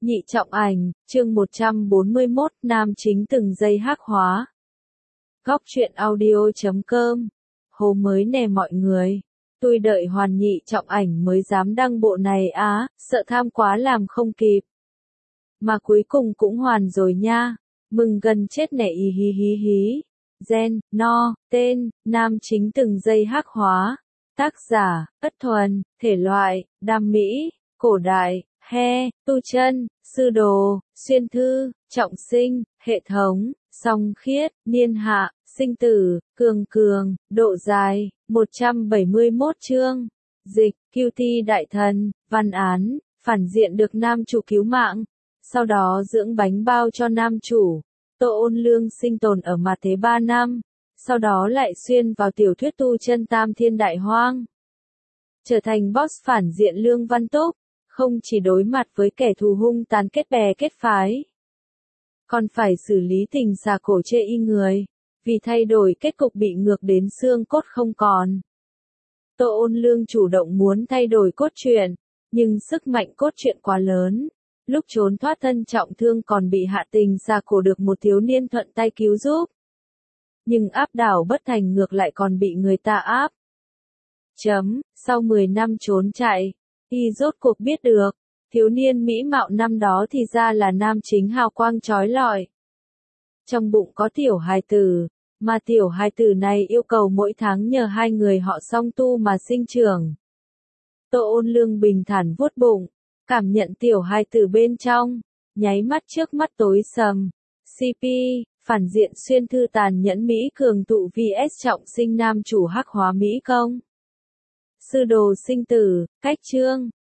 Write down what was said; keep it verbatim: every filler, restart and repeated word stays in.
Nhị trọng ảnh, chương một trăm bốn mươi mốt, nam chính từng giây hắc hóa. Góc truyện audio chấm com. Hồ mới nè mọi người. Tôi đợi hoàn nhị trọng ảnh mới dám đăng bộ này á, sợ tham quá làm không kịp. Mà cuối cùng cũng hoàn rồi nha. Mừng gần chết nè y hí hí hí. Gen, no, tên, nam chính từng giây hắc hóa. Tác giả, Ất Thuần, thể loại, đam mỹ, cổ đại, he, tu chân, sư đồ, xuyên thư, trọng sinh, hệ thống, song khiết, niên hạ, sinh tử, cường cường, độ dài, một trăm bảy mươi mốt chương. Dịch, Q T đại thần, văn án, phản diện được nam chủ cứu mạng. Sau đó dưỡng bánh bao cho nam chủ. Tô Ôn Lương sinh tồn ở mặt thế ba năm. Sau đó lại xuyên vào tiểu thuyết tu chân tam thiên đại hoang. Trở thành boss phản diện Lương Văn Túc. Không chỉ đối mặt với kẻ thù hung tàn kết bè kết phái, còn phải xử lý tình xà cổ chê y người, vì thay đổi kết cục bị ngược đến xương cốt không còn. Tô Ôn Lương chủ động muốn thay đổi cốt truyện, nhưng sức mạnh cốt truyện quá lớn. Lúc trốn thoát thân trọng thương còn bị hạ tình xà cổ được một thiếu niên thuận tay cứu giúp. Nhưng áp đảo bất thành ngược lại còn bị người ta áp. Chấm, sau mười năm trốn chạy, y rốt cuộc biết được, thiếu niên mỹ mạo năm đó thì ra là nam chính hào quang chói lọi. Trong bụng có tiểu hài tử, mà tiểu hài tử này yêu cầu mỗi tháng nhờ hai người họ song tu mà sinh trưởng. Tô Ôn Lương bình thản vuốt bụng, cảm nhận tiểu hài tử bên trong, nháy mắt trước mắt tối sầm. xê pê, phản diện xuyên thư tàn nhẫn Mỹ cường tụ vs trọng sinh nam chủ hắc hóa Mỹ công. Sư đồ sinh tử, cách chương,